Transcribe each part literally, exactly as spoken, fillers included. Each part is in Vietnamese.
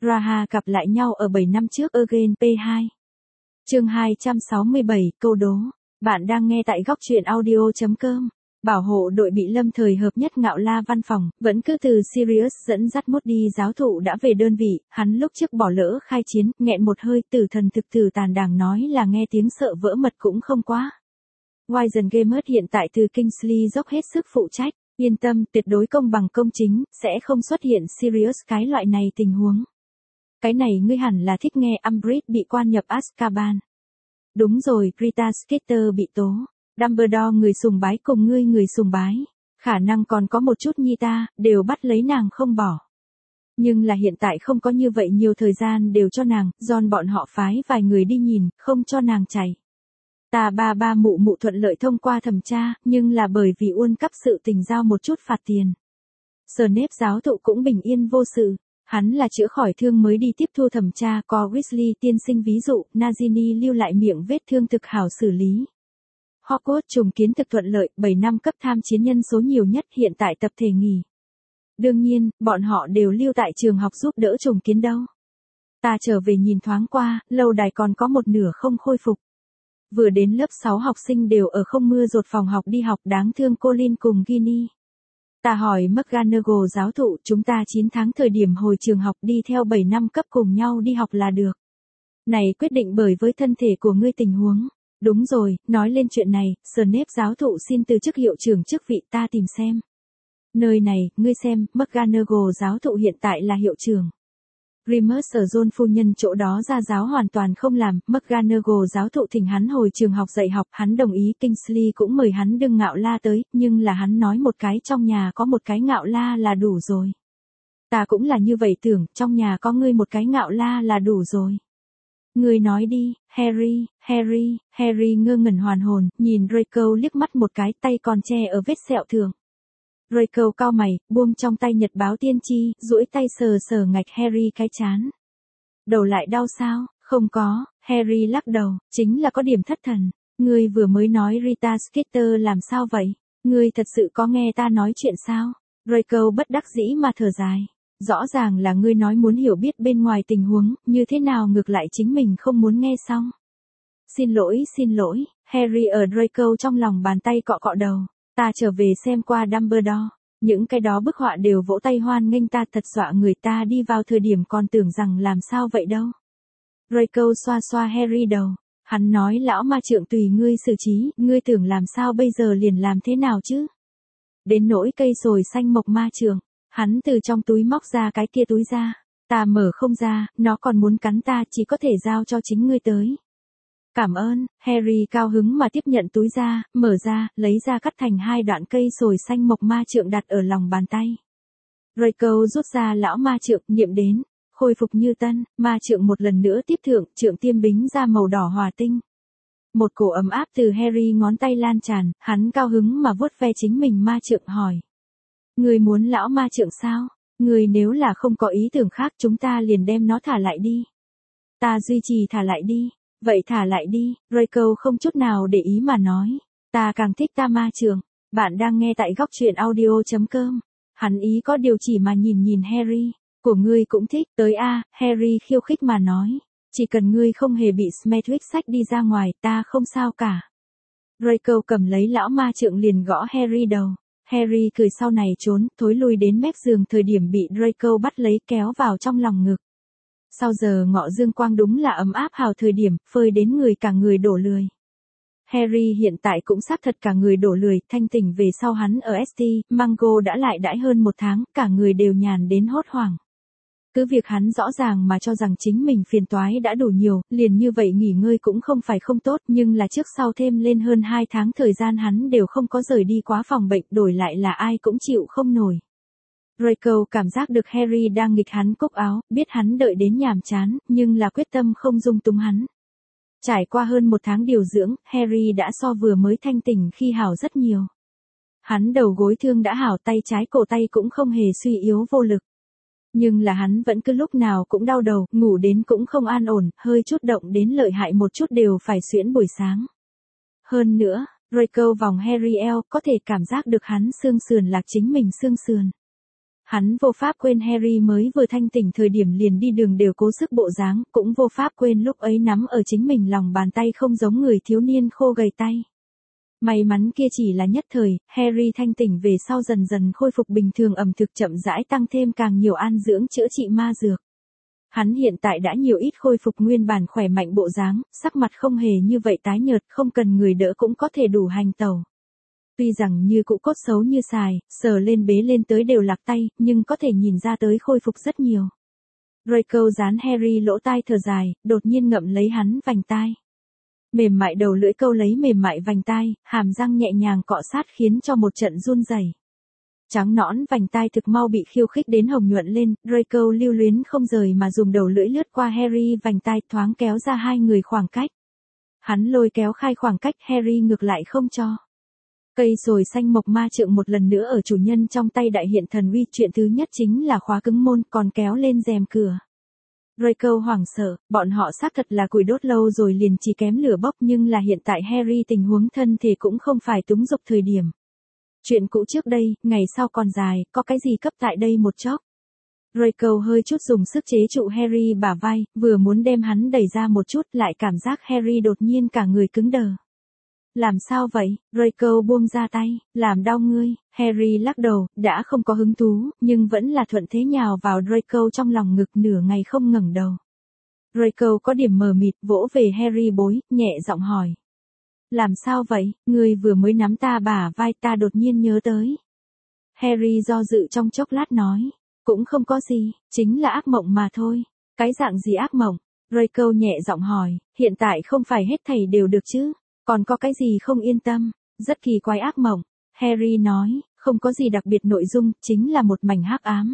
Raha gặp lại nhau ở bảy năm trước Again pê hai. Chương hai trăm sáu mươi bảy, câu đố. Bạn đang nghe tại góc truyện audio chấm com. Bảo hộ đội bị lâm thời hợp nhất Ngạo La văn phòng, vẫn cứ từ Sirius dẫn dắt Moody giáo thụ đã về đơn vị, hắn lúc trước bỏ lỡ khai chiến, nghẹn một hơi, tử thần thực tử tàn đảng nói là nghe tiếng sợ vỡ mật cũng không quá. Wizen Gamers hiện tại từ Kingsley dốc hết sức phụ trách, yên tâm, tuyệt đối công bằng công chính, sẽ không xuất hiện Sirius cái loại này tình huống. Cái này ngươi hẳn là thích nghe Umbridge bị quan nhập Azkaban. Đúng rồi, Rita Skeeter bị tố. Dumbledore người sùng bái cùng ngươi người sùng bái. Khả năng còn có một chút nhi ta, đều bắt lấy nàng không bỏ. Nhưng là hiện tại không có như vậy nhiều thời gian đều cho nàng, John bọn họ phái vài người đi nhìn, không cho nàng chạy. Ta ba ba mụ mụ thuận lợi thông qua thẩm tra, nhưng là bởi vì uôn cắp sự tình giao một chút phạt tiền. Snape giáo thụ cũng bình yên vô sự. Hắn là chữa khỏi thương mới đi tiếp thu thẩm tra, có Weasley tiên sinh ví dụ, Nagini lưu lại miệng vết thương thực hảo xử lý. Hogwarts trùng kiến thực thuận lợi, bảy năm cấp tham chiến nhân số nhiều nhất hiện tại tập thể nghỉ. Đương nhiên, bọn họ đều lưu tại trường học giúp đỡ trùng kiến đâu. Ta trở về nhìn thoáng qua, lâu đài còn có một nửa không khôi phục. Vừa đến lớp sáu học sinh đều ở không mưa rột phòng học đi học, đáng thương Colin cùng Ginny. Ta hỏi McGonagall giáo thụ, chúng ta chín tháng thời điểm hồi trường học đi theo bảy năm cấp cùng nhau đi học là được. Này quyết định bởi với thân thể của ngươi tình huống. Đúng rồi, nói lên chuyện này, Snape giáo thụ xin từ chức hiệu trưởng chức vị, ta tìm xem. Nơi này, ngươi xem, McGonagall giáo thụ hiện tại là hiệu trưởng. Remus ở John phu nhân chỗ đó ra giáo hoàn toàn không làm, McGonagall giáo thụ thỉnh hắn hồi trường học dạy học, hắn đồng ý, Kingsley cũng mời hắn đương Ngạo La tới, nhưng là hắn nói một cái trong nhà có một cái Ngạo La là đủ rồi. Ta cũng là như vậy tưởng, trong nhà có ngươi một cái Ngạo La là đủ rồi. Ngươi nói đi, Harry, Harry, Harry ngơ ngẩn hoàn hồn, nhìn Draco liếc mắt một cái, tay còn che ở vết sẹo thường. Draco cau mày, buông trong tay nhật báo tiên tri, duỗi tay sờ sờ ngạch Harry cái chán. Đầu lại đau sao? Không có, Harry lắc đầu, chính là có điểm thất thần. Ngươi vừa mới nói Rita Skeeter làm sao vậy? Ngươi thật sự có nghe ta nói chuyện sao? Draco bất đắc dĩ mà thở dài. Rõ ràng là ngươi nói muốn hiểu biết bên ngoài tình huống, như thế nào ngược lại chính mình không muốn nghe xong. Xin lỗi, xin lỗi, Harry ở Draco trong lòng bàn tay cọ cọ đầu. Ta trở về xem qua Dumbledore, những cái đó bức họa đều vỗ tay hoan nghênh ta, thật dọa người ta, đi vào thời điểm còn tưởng rằng làm sao vậy đâu. Draco xoa xoa Harry đầu, hắn nói lão ma trượng tùy ngươi xử trí, ngươi tưởng làm sao bây giờ liền làm thế nào chứ. Đến nỗi cây sồi xanh mộc ma trượng, hắn từ trong túi móc ra cái kia túi ra, ta mở không ra, nó còn muốn cắn ta, chỉ có thể giao cho chính ngươi tới. Cảm ơn, Harry cao hứng mà tiếp nhận túi ra, mở ra, lấy ra cắt thành hai đoạn cây sồi xanh mộc ma trượng đặt ở lòng bàn tay. Draco rút ra lão ma trượng, niệm đến, khôi phục như tân, ma trượng một lần nữa tiếp thượng, trượng tiêm bính ra màu đỏ hòa tinh. Một cổ ấm áp từ Harry ngón tay lan tràn, hắn cao hứng mà vuốt ve chính mình ma trượng hỏi. Người muốn lão ma trượng sao? Người nếu là không có ý tưởng khác chúng ta liền đem nó thả lại đi. Ta duy trì thả lại đi. Vậy thả lại đi, Draco không chút nào để ý mà nói. Ta càng thích ta ma trượng. Bạn đang nghe tại góc truyện audio chấm com. Hắn ý có điều chỉ mà nhìn nhìn Harry. Của ngươi cũng thích, tới a, Harry khiêu khích mà nói. Chỉ cần ngươi không hề bị Smethwick xách đi ra ngoài, ta không sao cả. Draco cầm lấy lão ma trượng liền gõ Harry đầu. Harry cười sau này trốn, thối lui đến mép giường thời điểm bị Draco bắt lấy kéo vào trong lòng ngực. Sau giờ ngọ dương quang đúng là ấm áp hào thời điểm, phơi đến người cả người đổ lười. Harry hiện tại cũng xác thật cả người đổ lười, thanh tỉnh về sau hắn ở ét tê, Mango đã lại đãi hơn một tháng, cả người đều nhàn đến hốt hoảng. Cứ việc hắn rõ ràng mà cho rằng chính mình phiền toái đã đủ nhiều, liền như vậy nghỉ ngơi cũng không phải không tốt, nhưng là trước sau thêm lên hơn hai tháng thời gian hắn đều không có rời đi quá phòng bệnh, đổi lại là ai cũng chịu không nổi. Draco cảm giác được Harry đang nghịch hắn cúc áo, biết hắn đợi đến nhàm chán, nhưng là quyết tâm không dung túng hắn. Trải qua hơn một tháng điều dưỡng, Harry đã so vừa mới thanh tỉnh khi hảo rất nhiều. Hắn đầu gối thương đã hảo, tay trái cổ tay cũng không hề suy yếu vô lực. Nhưng là hắn vẫn cứ lúc nào cũng đau đầu, ngủ đến cũng không an ổn, hơi chút động đến lợi hại một chút đều phải xuyễn buổi sáng. Hơn nữa, Draco vòng Harry eo, có thể cảm giác được hắn xương sườn lạc chính mình xương sườn. Hắn vô pháp quên Harry mới vừa thanh tỉnh thời điểm liền đi đường đều cố sức bộ dáng, cũng vô pháp quên lúc ấy nắm ở chính mình lòng bàn tay không giống người thiếu niên khô gầy tay. May mắn kia chỉ là nhất thời, Harry thanh tỉnh về sau dần dần khôi phục bình thường, ẩm thực chậm rãi tăng thêm càng nhiều an dưỡng chữa trị ma dược. Hắn hiện tại đã nhiều ít khôi phục nguyên bản khỏe mạnh bộ dáng, sắc mặt không hề như vậy tái nhợt, không cần người đỡ cũng có thể đủ hành tẩu. Tuy rằng như cũ cốt xấu như xài, sờ lên bế lên tới đều lạc tay, nhưng có thể nhìn ra tới khôi phục rất nhiều. Draco dán Harry lỗ tai thở dài, đột nhiên ngậm lấy hắn vành tai. Mềm mại đầu lưỡi câu lấy mềm mại vành tai, hàm răng nhẹ nhàng cọ sát khiến cho một trận run rẩy. Trắng nõn vành tai thực mau bị khiêu khích đến hồng nhuận lên, Draco lưu luyến không rời mà dùng đầu lưỡi lướt qua Harry vành tai, thoáng kéo ra hai người khoảng cách. Hắn lôi kéo khai khoảng cách, Harry ngược lại không cho. Cây sồi xanh mộc ma trượng một lần nữa ở chủ nhân trong tay đại hiện thần uy, chuyện thứ nhất chính là khóa cứng môn, còn kéo lên rèm cửa. Draco hoảng sợ, bọn họ xác thật là củi đốt lâu rồi liền chỉ kém lửa bốc, nhưng là hiện tại Harry tình huống thân thể cũng không phải túng dục thời điểm. Chuyện cũ trước đây, ngày sau còn dài, có cái gì cấp tại đây một chốc. Draco hơi chút dùng sức chế trụ Harry bả vai, vừa muốn đem hắn đẩy ra một chút, lại cảm giác Harry đột nhiên cả người cứng đờ. Làm sao vậy? Draco buông ra tay, làm đau ngươi. Harry lắc đầu, đã không có hứng thú, nhưng vẫn là thuận thế nhào vào Draco trong lòng ngực, nửa ngày không ngẩng đầu. Draco có điểm mờ mịt, vỗ về Harry bối, nhẹ giọng hỏi. Làm sao vậy? Ngươi vừa mới nắm ta bả vai, ta đột nhiên nhớ tới. Harry do dự trong chốc lát nói. Cũng không có gì, chính là ác mộng mà thôi. Cái dạng gì ác mộng? Draco nhẹ giọng hỏi, hiện tại không phải hết thảy đều được chứ? Còn có cái gì không yên tâm? Rất kỳ quái ác mộng. Harry nói, không có gì đặc biệt nội dung, chính là một mảnh hắc ám.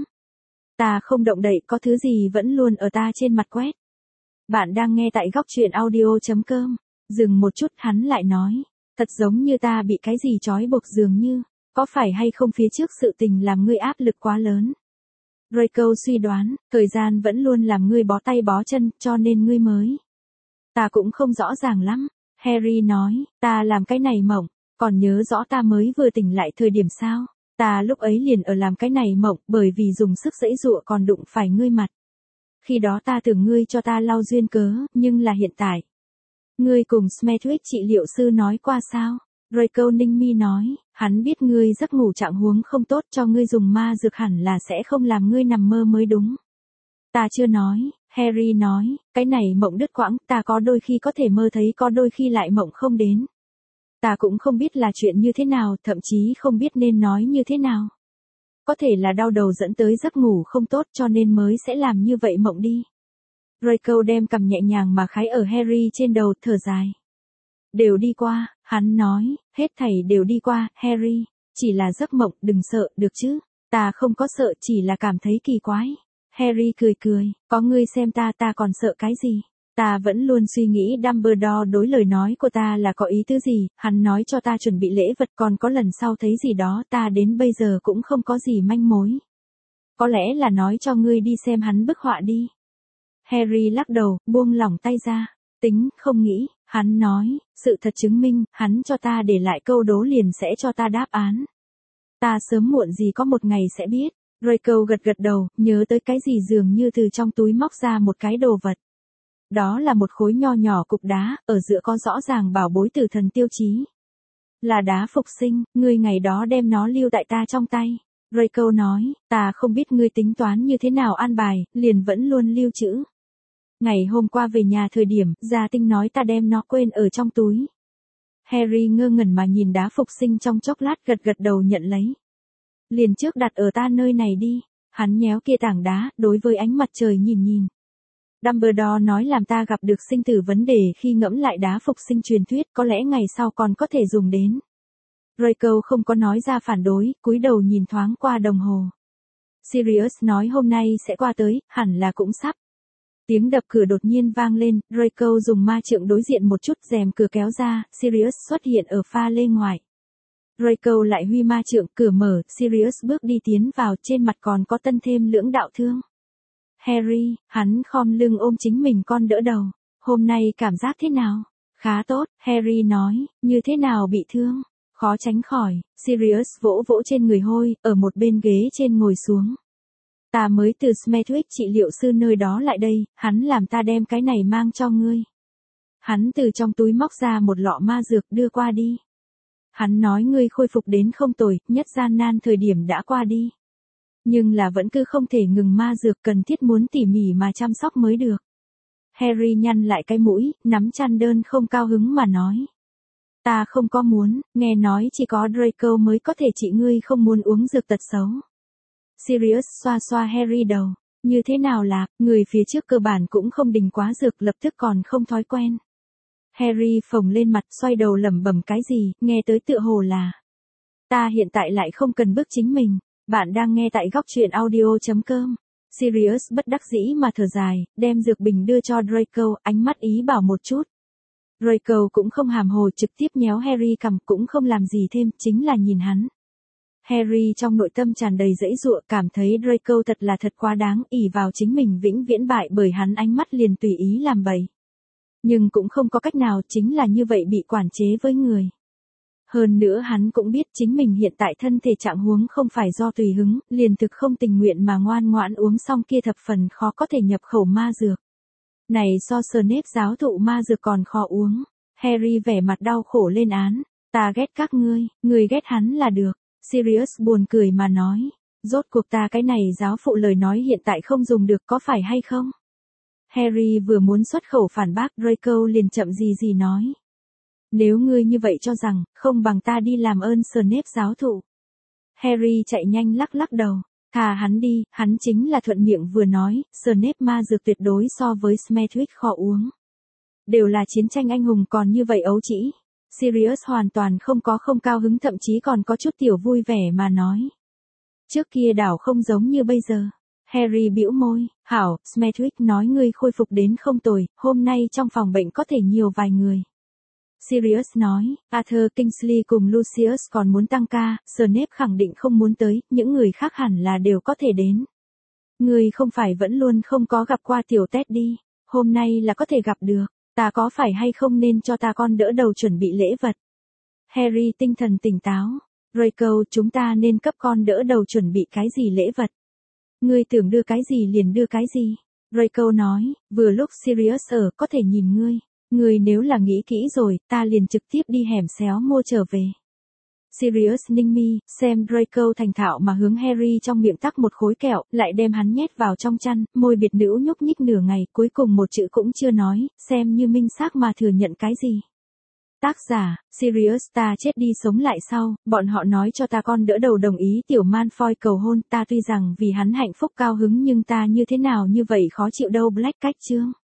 Ta không động đậy, có thứ gì vẫn luôn ở ta trên mặt quét. Bạn đang nghe tại góc truyện audio.com. Dừng một chút, hắn lại nói, thật giống như ta bị cái gì trói buộc dường như, có phải hay không phía trước sự tình làm ngươi áp lực quá lớn? Draco suy đoán, thời gian vẫn luôn làm ngươi bó tay bó chân, cho nên ngươi mới. Ta cũng không rõ ràng lắm. Harry nói, ta làm cái này mộng, còn nhớ rõ ta mới vừa tỉnh lại thời điểm sao? Ta lúc ấy liền ở làm cái này mộng, bởi vì dùng sức giãy giụa còn đụng phải ngươi mặt. Khi đó ta tưởng ngươi cho ta lau duyên cớ, nhưng là hiện tại. Ngươi cùng Smethwick trị liệu sư nói qua sao? Draco ninh mi nói, hắn biết ngươi giấc ngủ trạng huống không tốt, cho ngươi dùng ma dược hẳn là sẽ không làm ngươi nằm mơ mới đúng. Ta chưa nói. Harry nói, cái này mộng đứt quãng, ta có đôi khi có thể mơ thấy, có đôi khi lại mộng không đến. Ta cũng không biết là chuyện như thế nào, thậm chí không biết nên nói như thế nào. Có thể là đau đầu dẫn tới giấc ngủ không tốt cho nên mới sẽ làm như vậy mộng đi. Draco đem cằm nhẹ nhàng mà khái ở Harry trên đầu, thở dài. Đều đi qua, hắn nói, hết thảy đều đi qua, Harry, chỉ là giấc mộng, đừng sợ, được chứ. Ta không có sợ, chỉ là cảm thấy kỳ quái. Harry cười cười, có ngươi xem ta, ta còn sợ cái gì? Ta vẫn luôn suy nghĩ Dumbledore đối lời nói của ta là có ý tứ gì, hắn nói cho ta chuẩn bị lễ vật, còn có lần sau thấy gì đó, ta đến bây giờ cũng không có gì manh mối. Có lẽ là nói cho ngươi đi xem hắn bức họa đi. Harry lắc đầu, buông lỏng tay ra. Tính, không nghĩ, hắn nói, sự thật chứng minh, hắn cho ta để lại câu đố liền sẽ cho ta đáp án. Ta sớm muộn gì có một ngày sẽ biết. Draco gật gật đầu, nhớ tới cái gì dường như từ trong túi móc ra một cái đồ vật. Đó là một khối nho nhỏ cục đá, ở giữa có rõ ràng bảo bối tử thần tiêu chí. Là đá phục sinh, ngươi ngày đó đem nó lưu tại ta trong tay. Draco nói, ta không biết ngươi tính toán như thế nào an bài, liền vẫn luôn lưu trữ. Ngày hôm qua về nhà thời điểm, gia tinh nói ta đem nó quên ở trong túi. Harry ngơ ngẩn mà nhìn đá phục sinh trong chốc lát, gật gật đầu nhận lấy. Liền trước đặt ở ta nơi này đi. Hắn nhéo kia tảng đá, đối với ánh mặt trời nhìn nhìn. Dumbledore nói làm ta gặp được sinh tử vấn đề khi ngẫm lại đá phục sinh truyền thuyết, có lẽ ngày sau còn có thể dùng đến. Draco không có nói ra phản đối, cúi đầu nhìn thoáng qua đồng hồ. Sirius nói hôm nay sẽ qua tới, hẳn là cũng sắp. Tiếng đập cửa đột nhiên vang lên, Draco dùng ma trượng đối diện một chút, rèm cửa kéo ra, Sirius xuất hiện ở pha lê ngoài. Draco lại huy ma trượng, cửa mở, Sirius bước đi tiến vào, trên mặt còn có tân thêm lưỡng đạo thương. Harry, hắn khom lưng ôm chính mình con đỡ đầu. Hôm nay cảm giác thế nào? Khá tốt, Harry nói, như thế nào bị thương? Khó tránh khỏi, Sirius vỗ vỗ trên người hôi, ở một bên ghế trên ngồi xuống. Ta mới từ Smethwick trị liệu sư nơi đó lại đây, hắn làm ta đem cái này mang cho ngươi. Hắn từ trong túi móc ra một lọ ma dược đưa qua đi. Hắn nói ngươi khôi phục đến không tồi, nhất gian nan thời điểm đã qua đi. Nhưng là vẫn cứ không thể ngừng ma dược, cần thiết muốn tỉ mỉ mà chăm sóc mới được. Harry nhăn lại cái mũi, nắm chăn đơn không cao hứng mà nói. Ta không có muốn, nghe nói chỉ có Draco mới có thể trị ngươi không muốn uống dược tật xấu. Sirius xoa xoa Harry đầu, như thế nào là, người phía trước cơ bản cũng không đình quá dược lập tức còn không thói quen. Harry phồng lên mặt xoay đầu lẩm bẩm cái gì, nghe tới tựa hồ là. Ta hiện tại lại không cần bức chính mình, bạn đang nghe tại góc truyện audio.com. Sirius bất đắc dĩ mà thở dài, đem dược bình đưa cho Draco, ánh mắt ý bảo một chút. Draco cũng không hàm hồ trực tiếp nhéo Harry cằm cũng không làm gì thêm, chính là nhìn hắn. Harry trong nội tâm tràn đầy dãy dụa, cảm thấy Draco thật là thật quá đáng, ỷ vào chính mình vĩnh viễn bại bởi hắn ánh mắt liền tùy ý làm bậy. Nhưng cũng không có cách nào, chính là như vậy bị quản chế với người. Hơn nữa hắn cũng biết chính mình hiện tại thân thể trạng huống không phải do tùy hứng, liền thực không tình nguyện mà ngoan ngoãn uống xong kia thập phần khó có thể nhập khẩu ma dược. Này so Snape giáo thụ ma dược còn khó uống. Harry vẻ mặt đau khổ lên án. Ta ghét các ngươi, ngươi ghét hắn là được. Sirius buồn cười mà nói. Rốt cuộc ta cái này giáo phụ lời nói hiện tại không dùng được có phải hay không? Harry vừa muốn xuất khẩu phản bác, Draco liền chậm gì gì nói. Nếu ngươi như vậy cho rằng, không bằng ta đi làm ơn Snape giáo thụ. Harry chạy nhanh lắc lắc đầu. Thà hắn đi, hắn chính là thuận miệng vừa nói, Snape ma dược tuyệt đối so với Smethwick khó uống. Đều là chiến tranh anh hùng còn như vậy ấu trĩ. Sirius hoàn toàn không có không cao hứng, thậm chí còn có chút tiểu vui vẻ mà nói. Trước kia đảo không giống như bây giờ. Harry bĩu môi, hảo, Smethwick nói ngươi khôi phục đến không tồi, hôm nay trong phòng bệnh có thể nhiều vài người. Sirius nói, Arthur Kingsley cùng Lucius còn muốn tăng ca, Snape khẳng định không muốn tới, những người khác hẳn là đều có thể đến. Ngươi không phải vẫn luôn không có gặp qua tiểu Ted đi, hôm nay là có thể gặp được, ta có phải hay không nên cho ta con đỡ đầu chuẩn bị lễ vật. Harry tinh thần tỉnh táo, Draco chúng ta nên cấp con đỡ đầu chuẩn bị cái gì lễ vật. Ngươi tưởng đưa cái gì liền đưa cái gì. Draco nói, vừa lúc Sirius ở có thể nhìn ngươi. Ngươi nếu là nghĩ kỹ rồi, ta liền trực tiếp đi hẻm xéo mua trở về. Sirius ninh mi, xem Draco thành thạo mà hướng Harry trong miệng tắc một khối kẹo, lại đem hắn nhét vào trong chăn, môi biệt nữ nhúc nhích nửa ngày, cuối cùng một chữ cũng chưa nói, xem như minh xác mà thừa nhận cái gì. Tác giả, Sirius ta chết đi sống lại sau, bọn họ nói cho ta con đỡ đầu đồng ý tiểu Malfoy cầu hôn, ta tuy rằng vì hắn hạnh phúc cao hứng nhưng ta như thế nào như vậy khó chịu đâu. Black cách chương.